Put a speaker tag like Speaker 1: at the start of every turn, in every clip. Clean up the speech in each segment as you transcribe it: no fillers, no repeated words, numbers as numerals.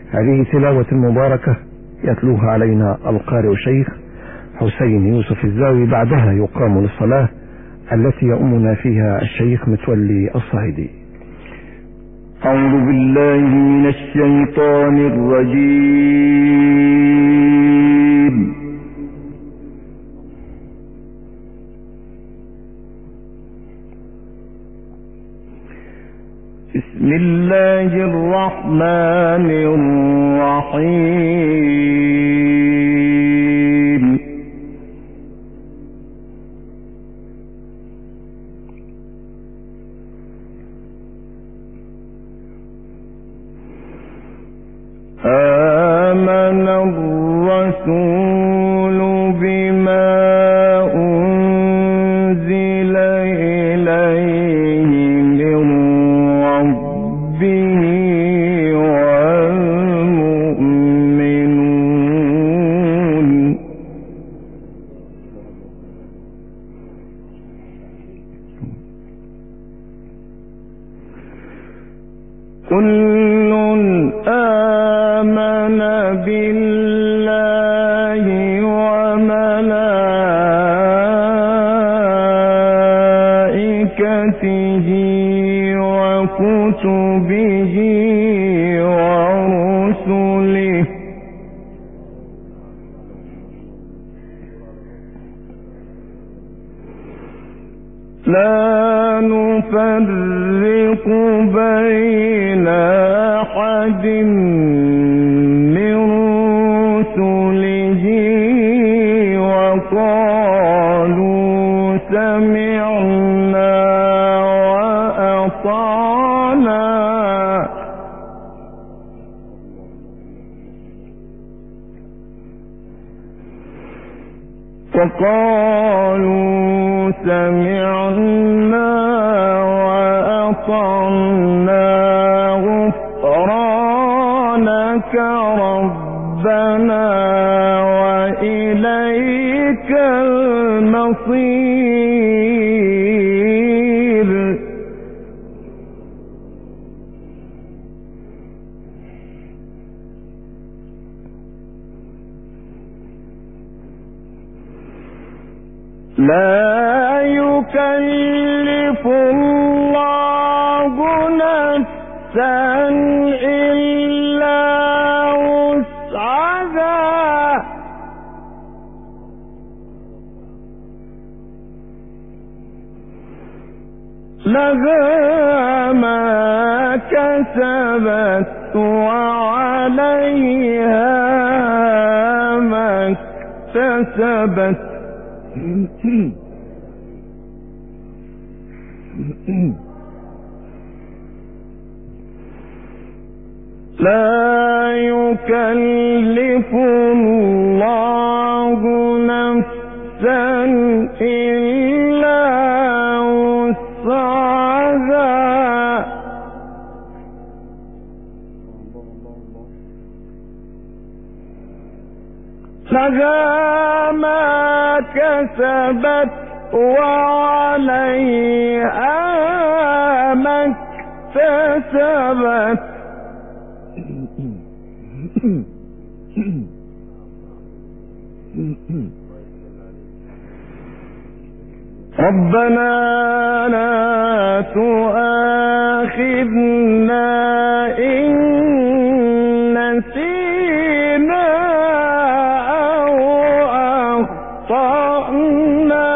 Speaker 1: هذه تلاوة مباركة يتلوها علينا القارئ الشيخ حسين يوسف الزاوي، بعدها يقام للصلاة التي يؤمنا فيها الشيخ متولي الصهيدي.
Speaker 2: أعوذ بالله من الشيطان الرجيم. بسم الله الرحمن الرحيم. آمن الرسول بما أنزل إليه من ربه والمؤمنون كل آمن بالله وملائكته وكتبه ورسله لا نفرق بين أحد من رسله وقالوا سمعنا وأطعنا غفرانك ربنا وإليك المصير. لا يكلف الله نفسا إلا وسعها لها ما كسبت وعليها ما اكتسبت. لا يكلف الله نفسا إلا وسعها لها ما كسبت وعليها ما اكتسبت. ربنا لا تؤاخذنا إن نسينا أو أخطأنا.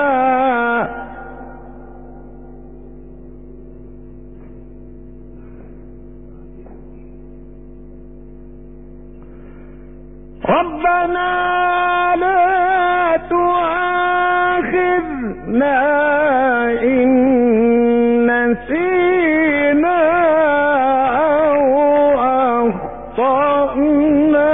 Speaker 2: ربنا لا تؤاخذنا إن نسينا أو أخطأنا.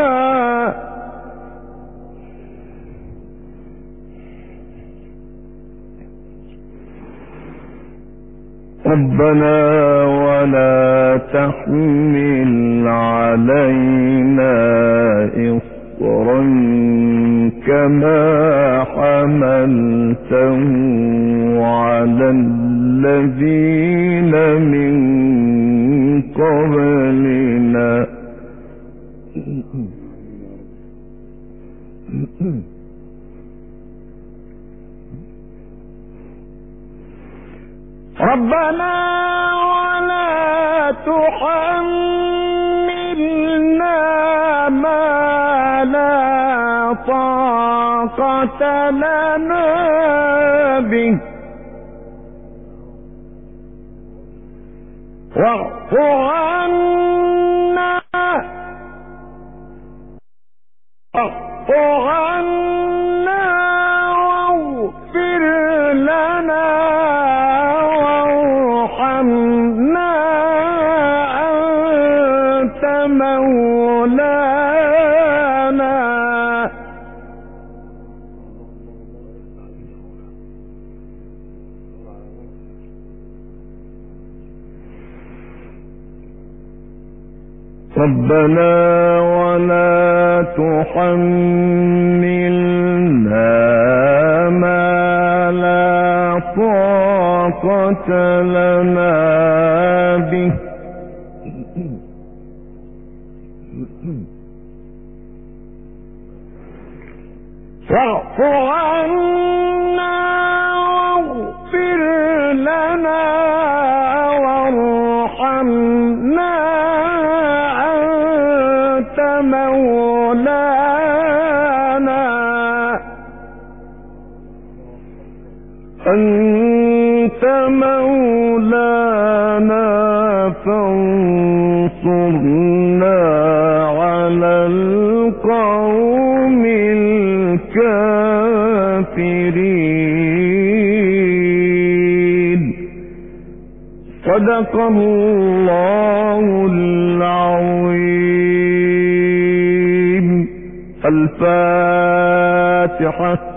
Speaker 2: ربنا ولا تحمل علينا إصرا كما حملته على الذين من قبلنا ربنا ولا تحملنا ما لا طاقة لنا به واعف عنا واغفر لنا وارحمنا أنت مولانا ربنا ولا تحملنا ما لا طاقة لنا به واعف عنا واغفر لنا وارحمنا أنت مولانا فانصرنا على القوم الكافرين. صدق الله العظيم. الفاتحة.